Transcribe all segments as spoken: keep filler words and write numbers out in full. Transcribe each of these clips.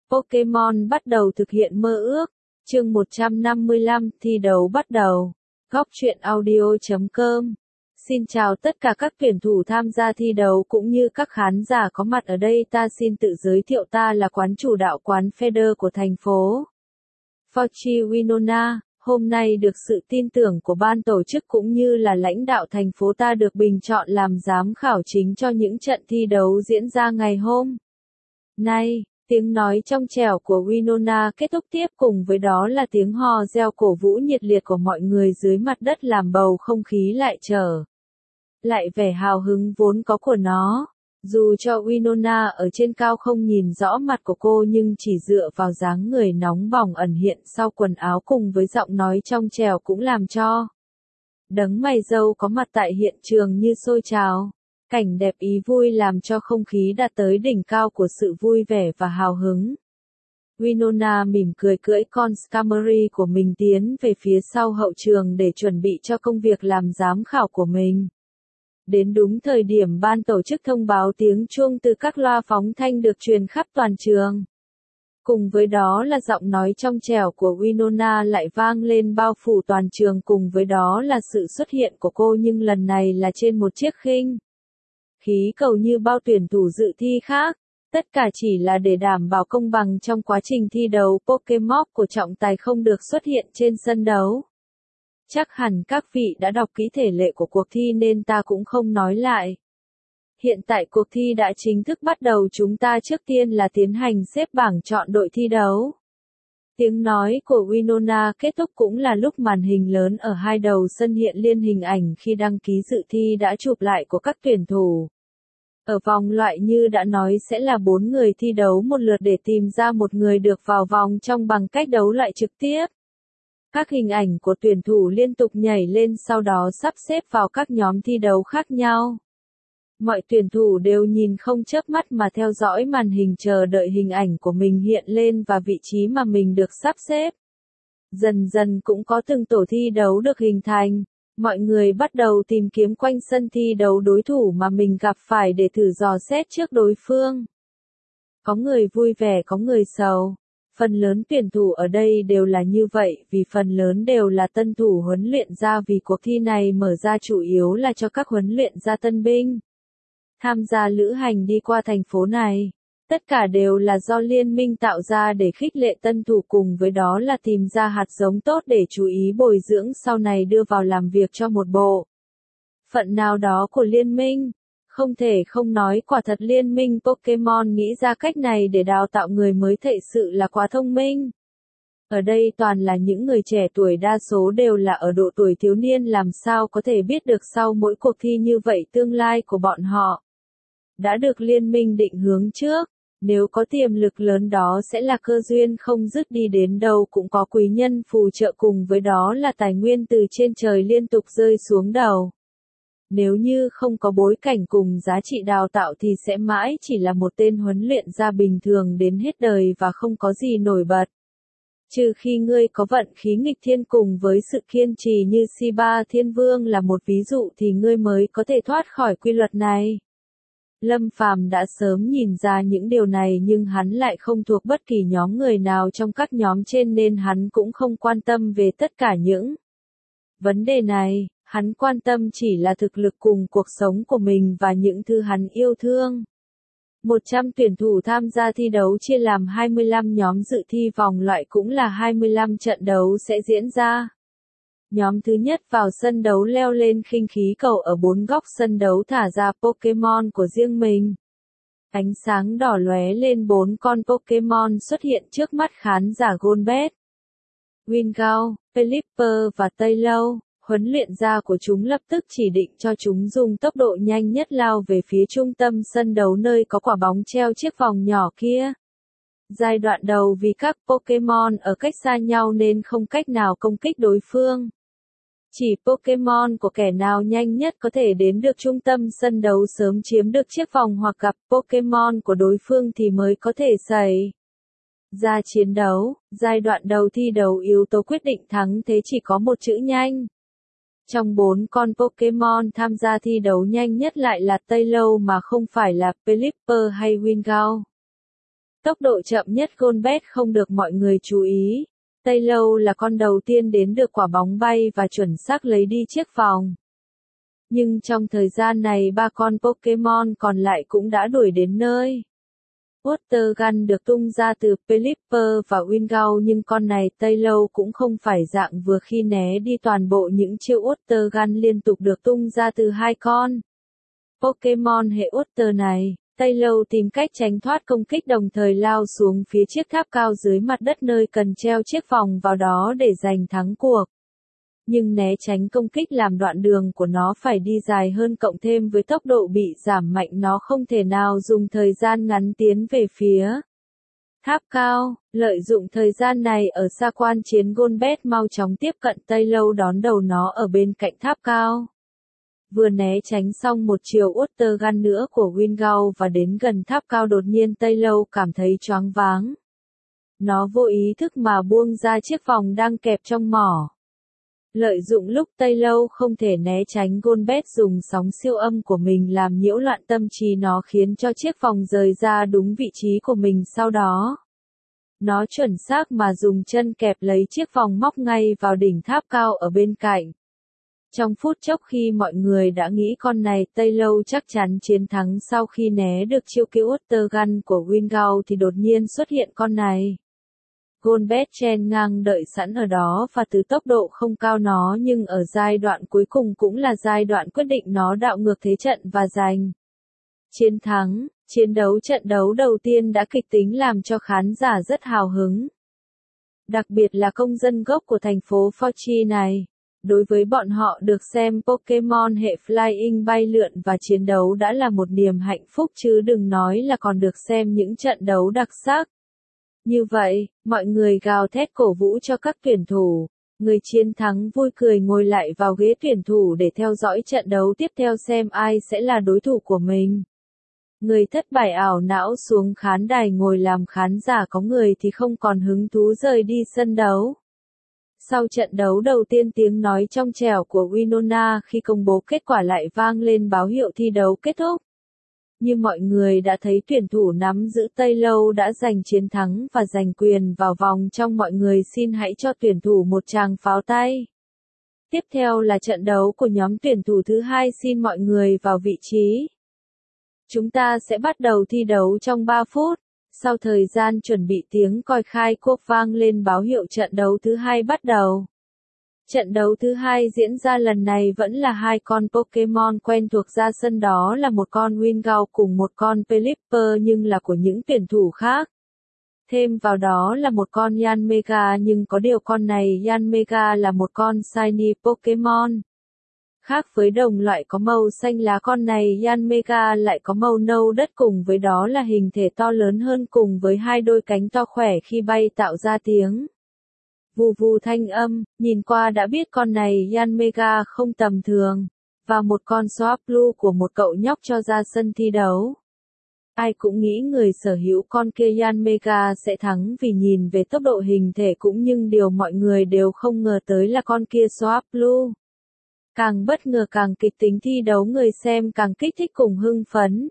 Pokemon bắt đầu thực hiện mơ ước. Chương một trăm năm mươi lăm, thi đấu bắt đầu. Góc truyện audio chấm com. Xin chào tất cả các tuyển thủ tham gia thi đấu cũng như các khán giả có mặt ở đây. Ta xin tự giới thiệu, ta là quán chủ đạo quán Feather của thành phố Forchi Winona. Hôm nay được sự tin tưởng của ban tổ chức cũng như là lãnh đạo thành phố, ta được bình chọn làm giám khảo chính cho những trận thi đấu diễn ra ngày hôm nay. Tiếng nói trong trẻo của Winona kết thúc, tiếp cùng với đó là tiếng hò reo cổ vũ nhiệt liệt của mọi người dưới mặt đất, làm bầu không khí lại trở lại vẻ hào hứng vốn có của nó. Dù cho Winona ở trên cao không nhìn rõ mặt của cô, nhưng chỉ dựa vào dáng người nóng bỏng ẩn hiện sau quần áo cùng với giọng nói trong trẻo cũng làm cho đấng mày râu có mặt tại hiện trường như sôi trào. Cảnh đẹp ý vui làm cho không khí đạt tới đỉnh cao của sự vui vẻ và hào hứng. Winona mỉm cười cưỡi con Camry của mình tiến về phía sau hậu trường để chuẩn bị cho công việc làm giám khảo của mình. Đến đúng thời điểm ban tổ chức thông báo, tiếng chuông từ các loa phóng thanh được truyền khắp toàn trường. Cùng với đó là giọng nói trong trẻo của Winona lại vang lên bao phủ toàn trường, cùng với đó là sự xuất hiện của cô, nhưng lần này là trên một chiếc khinh khí cầu như bao tuyển thủ dự thi khác. Tất cả chỉ là để đảm bảo công bằng trong quá trình thi đấu. Pokemon của trọng tài không được xuất hiện trên sân đấu. Chắc hẳn các vị đã đọc kỹ thể lệ của cuộc thi nên ta cũng không nói lại. Hiện tại cuộc thi đã chính thức bắt đầu, chúng ta trước tiên là tiến hành xếp bảng chọn đội thi đấu. Tiếng nói của Winona kết thúc cũng là lúc màn hình lớn ở hai đầu sân hiện lên hình ảnh khi đăng ký dự thi đã chụp lại của các tuyển thủ. Ở vòng loại như đã nói sẽ là bốn người thi đấu một lượt để tìm ra một người được vào vòng trong bằng cách đấu loại trực tiếp. Các hình ảnh của tuyển thủ liên tục nhảy lên, sau đó sắp xếp vào các nhóm thi đấu khác nhau. Mọi tuyển thủ đều nhìn không chớp mắt mà theo dõi màn hình, chờ đợi hình ảnh của mình hiện lên và vị trí mà mình được sắp xếp. Dần dần cũng có từng tổ thi đấu được hình thành. Mọi người bắt đầu tìm kiếm quanh sân thi đấu đối thủ mà mình gặp phải để thử dò xét trước đối phương. Có người vui vẻ, có người sầu. Phần lớn tuyển thủ ở đây đều là như vậy, vì phần lớn đều là tân thủ huấn luyện ra, vì cuộc thi này mở ra chủ yếu là cho các huấn luyện ra tân binh tham gia lữ hành đi qua thành phố này. Tất cả đều là do liên minh tạo ra để khích lệ tân thủ, cùng với đó là tìm ra hạt giống tốt để chú ý bồi dưỡng sau này đưa vào làm việc cho một bộ phận nào đó của liên minh. Không thể không nói, quả thật liên minh Pokemon nghĩ ra cách này để đào tạo người mới thật sự là quá thông minh. Ở đây toàn là những người trẻ tuổi, đa số đều là ở độ tuổi thiếu niên, làm sao có thể biết được sau mỗi cuộc thi như vậy tương lai của bọn họ đã được liên minh định hướng trước. Nếu có tiềm lực lớn đó sẽ là cơ duyên không dứt, đi đến đâu cũng có quý nhân phù trợ, cùng với đó là tài nguyên từ trên trời liên tục rơi xuống đầu. Nếu như không có bối cảnh cùng giá trị đào tạo thì sẽ mãi chỉ là một tên huấn luyện gia bình thường đến hết đời và không có gì nổi bật. Trừ khi ngươi có vận khí nghịch thiên cùng với sự kiên trì như Shiba Thiên Vương là một ví dụ thì ngươi mới có thể thoát khỏi quy luật này. Lâm Phàm đã sớm nhìn ra những điều này, nhưng hắn lại không thuộc bất kỳ nhóm người nào trong các nhóm trên nên hắn cũng không quan tâm về tất cả những vấn đề này. Hắn quan tâm chỉ là thực lực cùng cuộc sống của mình và những thứ hắn yêu thương. một trăm tuyển thủ tham gia thi đấu chia làm hai mươi lăm nhóm dự thi, vòng loại cũng là hai mươi lăm trận đấu sẽ diễn ra. Nhóm thứ nhất vào sân đấu leo lên khinh khí cầu ở bốn góc sân đấu, thả ra Pokemon của riêng mình. Ánh sáng đỏ lóe lên, bốn con Pokemon xuất hiện trước mắt khán giả Golbat, Wingull, Pelipper và Taillow. Huấn luyện gia của chúng lập tức chỉ định cho chúng dùng tốc độ nhanh nhất lao về phía trung tâm sân đấu nơi có quả bóng treo chiếc vòng nhỏ kia. Giai đoạn đầu vì các Pokemon ở cách xa nhau nên không cách nào công kích đối phương. Chỉ Pokemon của kẻ nào nhanh nhất có thể đến được trung tâm sân đấu sớm chiếm được chiếc vòng hoặc gặp Pokemon của đối phương thì mới có thể xảy ra chiến đấu. Giai đoạn đầu thi đấu yếu tố quyết định thắng thế chỉ có một chữ nhanh. Trong bốn con Pokemon tham gia thi đấu nhanh nhất lại là Taillow mà không phải là Pelipper hay Wingull. Tốc độ chậm nhất Goldberg không được mọi người chú ý. Taylor là con đầu tiên đến được quả bóng bay và chuẩn xác lấy đi chiếc vòng. Nhưng trong thời gian này ba con Pokemon còn lại cũng đã đuổi đến nơi. Water Gun được tung ra từ Pelipper và Wingull, nhưng con này Taylor cũng không phải dạng vừa khi né đi toàn bộ những chiêu Water Gun liên tục được tung ra từ hai con Pokemon hệ Water này. Taylor tìm cách tránh thoát công kích đồng thời lao xuống phía chiếc tháp cao dưới mặt đất nơi cần treo chiếc vòng vào đó để giành thắng cuộc. Nhưng né tránh công kích làm đoạn đường của nó phải đi dài hơn, cộng thêm với tốc độ bị giảm mạnh nó không thể nào dùng thời gian ngắn tiến về phía tháp cao. Lợi dụng thời gian này ở xa, quan chiến Goldberg mau chóng tiếp cận Taylor đón đầu nó ở bên cạnh tháp cao. Vừa né tránh xong một chiều Water Gun nữa của Wingull và đến gần tháp cao, đột nhiên Taylor cảm thấy choáng váng. Nó vô ý thức mà buông ra chiếc vòng đang kẹp trong mỏ. Lợi dụng lúc Taylor không thể né tránh, Goldberg dùng sóng siêu âm của mình làm nhiễu loạn tâm trí nó, khiến cho chiếc vòng rời ra đúng vị trí của mình. Sau đó, nó chuẩn xác mà dùng chân kẹp lấy chiếc vòng, móc ngay vào đỉnh tháp cao ở bên cạnh. Trong phút chốc khi mọi người đã nghĩ con này Taylor chắc chắn chiến thắng sau khi né được chiêu cứu Water Gun của Wingull thì đột nhiên xuất hiện con này. Goldberg chen ngang đợi sẵn ở đó và từ tốc độ không cao nó, nhưng ở giai đoạn cuối cùng cũng là giai đoạn quyết định, nó đảo ngược thế trận và giành chiến thắng. Chiến đấu trận đấu đầu tiên đã kịch tính làm cho khán giả rất hào hứng. Đặc biệt là công dân gốc của thành phố Forchi này. Đối với bọn họ, được xem Pokemon hệ Flying bay lượn và chiến đấu đã là một niềm hạnh phúc, chứ đừng nói là còn được xem những trận đấu đặc sắc. Như vậy, mọi người gào thét cổ vũ cho các tuyển thủ. Người chiến thắng vui cười ngồi lại vào ghế tuyển thủ để theo dõi trận đấu tiếp theo xem ai sẽ là đối thủ của mình. Người thất bại ảo não xuống khán đài ngồi làm khán giả, có người thì không còn hứng thú rời đi sân đấu. Sau trận đấu đầu tiên, tiếng nói trong trẻo của Winona khi công bố kết quả lại vang lên báo hiệu thi đấu kết thúc. Như mọi người đã thấy, tuyển thủ nắm giữ Taylor đã giành chiến thắng và giành quyền vào vòng trong. Mọi người xin hãy cho tuyển thủ một tràng pháo tay. Tiếp theo là trận đấu của nhóm tuyển thủ thứ hai, xin mọi người vào vị trí. Chúng ta sẽ bắt đầu thi đấu trong ba phút. Sau thời gian chuẩn bị, tiếng còi khai cuộc vang lên báo hiệu trận đấu thứ hai bắt đầu. Trận đấu thứ hai diễn ra lần này vẫn là hai con Pokemon quen thuộc ra sân, đó là một con Wingull cùng một con Pelipper nhưng là của những tuyển thủ khác. Thêm vào đó là một con Yanmega, nhưng có điều con này Yanmega là một con Shiny Pokemon. Khác với đồng loại có màu xanh lá, con này Yanmega lại có màu nâu đất, cùng với đó là hình thể to lớn hơn cùng với hai đôi cánh to khỏe khi bay tạo ra tiếng vù vù thanh âm. Nhìn qua đã biết con này Yanmega không tầm thường. Và một con Swablu của một cậu nhóc cho ra sân thi đấu. Ai cũng nghĩ người sở hữu con kia Yanmega sẽ thắng vì nhìn về tốc độ hình thể cũng, nhưng điều mọi người đều không ngờ tới là con kia Swablu. Càng bất ngờ càng kịch tính, thi đấu người xem càng kích thích cùng hưng phấn.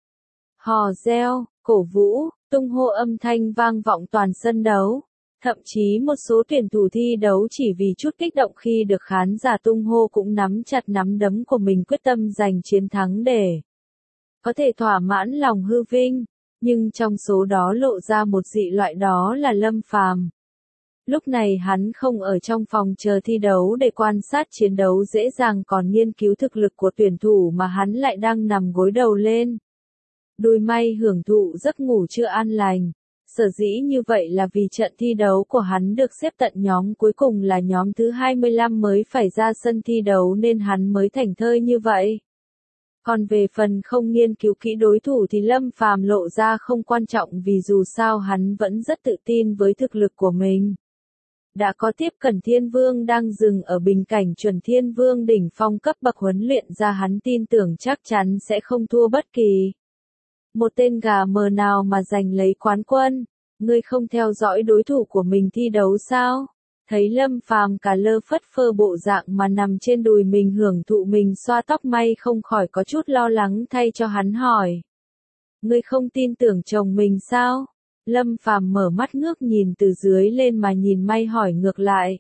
Hò reo, cổ vũ, tung hô âm thanh vang vọng toàn sân đấu. Thậm chí một số tuyển thủ thi đấu chỉ vì chút kích động khi được khán giả tung hô cũng nắm chặt nắm đấm của mình, quyết tâm giành chiến thắng để có thể thỏa mãn lòng hư vinh. Nhưng trong số đó lộ ra một dị loại, đó là Lâm Phàm. Lúc này hắn không ở trong phòng chờ thi đấu để quan sát chiến đấu dễ dàng còn nghiên cứu thực lực của tuyển thủ, mà hắn lại đang nằm gối đầu lên đùi may hưởng thụ giấc ngủ chưa an lành. Sở dĩ như vậy là vì trận thi đấu của hắn được xếp tận nhóm cuối cùng, là nhóm thứ hai mươi lăm mới phải ra sân thi đấu, nên hắn mới thảnh thơi như vậy. Còn về phần không nghiên cứu kỹ đối thủ thì Lâm Phàm lộ ra không quan trọng, vì dù sao hắn vẫn rất tự tin với thực lực của mình. Đã có tiếp cận Thiên Vương đang dừng ở bình cảnh chuẩn Thiên Vương đỉnh phong cấp bậc huấn luyện ra, hắn tin tưởng chắc chắn sẽ không thua bất kỳ một tên gà mờ nào mà giành lấy quán quân. Ngươi không theo dõi đối thủ của mình thi đấu sao? Thấy Lâm Phàm cả lơ phất phơ bộ dạng mà nằm trên đùi mình hưởng thụ mình xoa tóc may, không khỏi có chút lo lắng thay cho hắn, hỏi. Ngươi không tin tưởng chồng mình sao? Lâm Phàm mở mắt ngước nhìn từ dưới lên mà nhìn May hỏi ngược lại.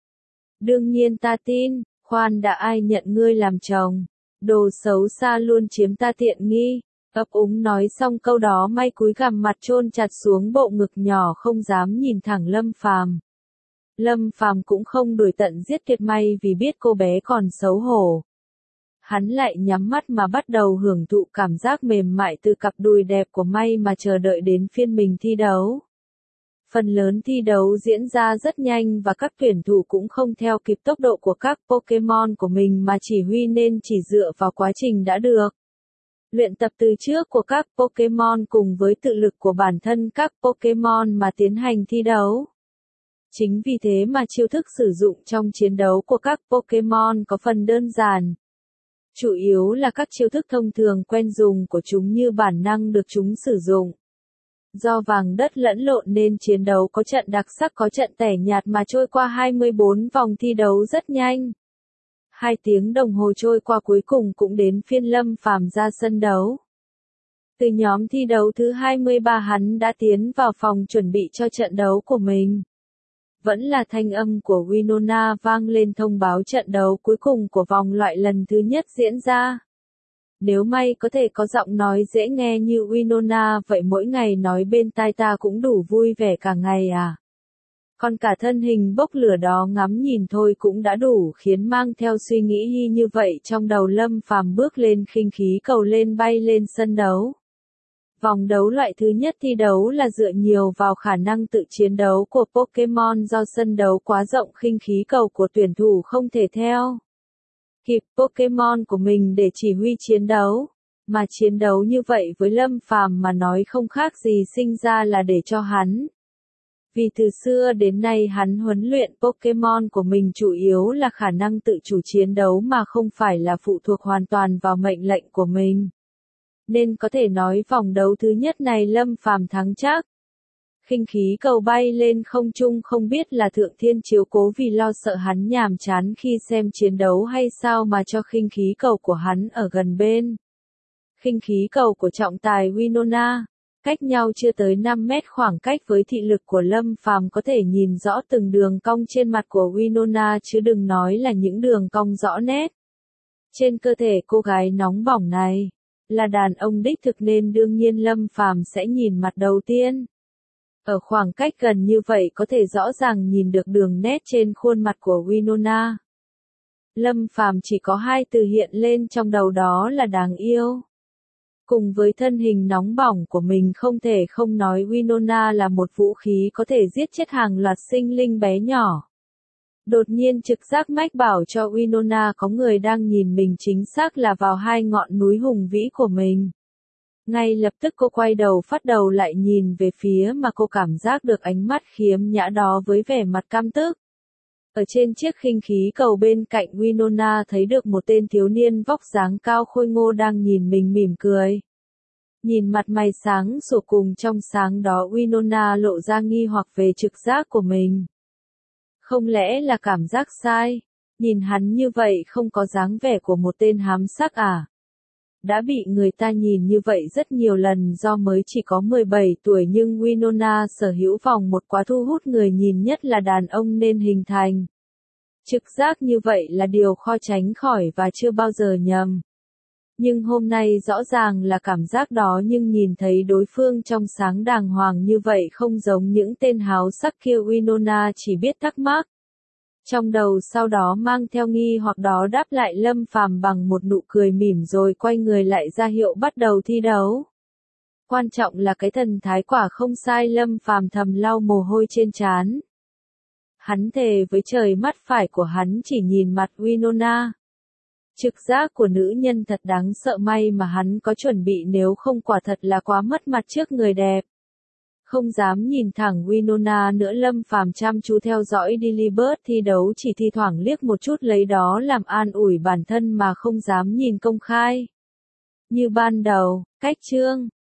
Đương nhiên ta tin, khoan đã ai nhận ngươi làm chồng, đồ xấu xa luôn chiếm ta tiện nghi. Ấp úng nói xong câu đó May cúi gằm mặt chôn chặt xuống bộ ngực nhỏ không dám nhìn thẳng Lâm Phàm. Lâm Phàm cũng không đuổi tận giết tuyệt May vì biết cô bé còn xấu hổ. Hắn lại nhắm mắt mà bắt đầu hưởng thụ cảm giác mềm mại từ cặp đùi đẹp của May mà chờ đợi đến phiên mình thi đấu. Phần lớn thi đấu diễn ra rất nhanh và các tuyển thủ cũng không theo kịp tốc độ của các Pokémon của mình mà chỉ huy nên chỉ dựa vào quá trình đã được luyện tập từ trước của các Pokémon cùng với tự lực của bản thân các Pokémon mà tiến hành thi đấu. Chính vì thế mà chiêu thức sử dụng trong chiến đấu của các Pokémon có phần đơn giản. Chủ yếu là các chiêu thức thông thường quen dùng của chúng như bản năng được chúng sử dụng. Do vàng đất lẫn lộn nên chiến đấu có trận đặc sắc có trận tẻ nhạt mà trôi qua hai mươi bốn vòng thi đấu rất nhanh. Hai tiếng đồng hồ trôi qua cuối cùng cũng đến phiên Lâm Phàm ra sân đấu. Từ nhóm thi đấu thứ hai mươi ba hắn đã tiến vào phòng chuẩn bị cho trận đấu của mình. Vẫn là thanh âm của Winona vang lên thông báo trận đấu cuối cùng của vòng loại lần thứ nhất diễn ra. Nếu May có thể có giọng nói dễ nghe như Winona vậy mỗi ngày nói bên tai ta cũng đủ vui vẻ cả ngày à. Còn cả thân hình bốc lửa đó ngắm nhìn thôi cũng đã đủ khiến mang theo suy nghĩ y như vậy trong đầu Lâm Phàm bước lên khinh khí cầu lên bay lên sân đấu. Vòng đấu loại thứ nhất thi đấu là dựa nhiều vào khả năng tự chiến đấu của Pokémon do sân đấu quá rộng khinh khí cầu của tuyển thủ không thể theo kịp Pokémon của mình để chỉ huy chiến đấu, mà chiến đấu như vậy với Lâm Phàm mà nói không khác gì sinh ra là để cho hắn. Vì từ xưa đến nay hắn huấn luyện Pokémon của mình chủ yếu là khả năng tự chủ chiến đấu mà không phải là phụ thuộc hoàn toàn vào mệnh lệnh của mình. Nên có thể nói vòng đấu thứ nhất này Lâm Phàm thắng chắc. Khinh khí cầu bay lên không trung không biết là Thượng Thiên chiếu cố vì lo sợ hắn nhàm chán khi xem chiến đấu hay sao mà cho khinh khí cầu của hắn ở gần bên. Khinh khí cầu của trọng tài Winona, cách nhau chưa tới năm mét khoảng cách với thị lực của Lâm Phàm có thể nhìn rõ từng đường cong trên mặt của Winona chứ đừng nói là những đường cong rõ nét. Trên cơ thể cô gái nóng bỏng này, là đàn ông đích thực nên đương nhiên Lâm Phàm sẽ nhìn mặt đầu tiên. Ở khoảng cách gần như vậy có thể rõ ràng nhìn được đường nét trên khuôn mặt của Winona. Lâm Phàm chỉ có hai từ hiện lên trong đầu đó là đáng yêu. Cùng với thân hình nóng bỏng của mình không thể không nói Winona là một vũ khí có thể giết chết hàng loạt sinh linh bé nhỏ. Đột nhiên trực giác mách bảo cho Winona có người đang nhìn mình chính xác là vào hai ngọn núi hùng vĩ của mình. Ngay lập tức cô quay đầu phát đầu lại nhìn về phía mà cô cảm giác được ánh mắt khiếm nhã đó với vẻ mặt căm tức. Ở trên chiếc khinh khí cầu bên cạnh Winona thấy được một tên thiếu niên vóc dáng cao khôi ngô đang nhìn mình mỉm cười. Nhìn mặt mày sáng sủa cùng trong sáng đó Winona lộ ra nghi hoặc về trực giác của mình. Không lẽ là cảm giác sai? Nhìn hắn như vậy không có dáng vẻ của một tên hám sắc à? Đã bị người ta nhìn như vậy rất nhiều lần do mới chỉ có mười bảy tuổi nhưng Winona sở hữu vòng một quá thu hút người nhìn nhất là đàn ông nên hình thành. Trực giác như vậy là điều khó tránh khỏi và chưa bao giờ nhầm. Nhưng hôm nay rõ ràng là cảm giác đó nhưng nhìn thấy đối phương trong sáng đàng hoàng như vậy không giống những tên háo sắc kia Winona chỉ biết thắc mắc. Trong đầu sau đó mang theo nghi hoặc đó đáp lại Lâm Phàm bằng một nụ cười mỉm rồi quay người lại ra hiệu bắt đầu thi đấu. Quan trọng là cái thần thái quả không sai Lâm Phàm thầm lau mồ hôi trên trán. Hắn thề với trời mắt phải của hắn chỉ nhìn mặt Winona. Trực giác của nữ nhân thật đáng sợ may mà hắn có chuẩn bị nếu không quả thật là quá mất mặt trước người đẹp. Không dám nhìn thẳng Winona nữa Lâm Phàm chăm chú theo dõi Dilibert thi đấu chỉ thi thoảng liếc một chút lấy đó làm an ủi bản thân mà không dám nhìn công khai. Như ban đầu, cách chương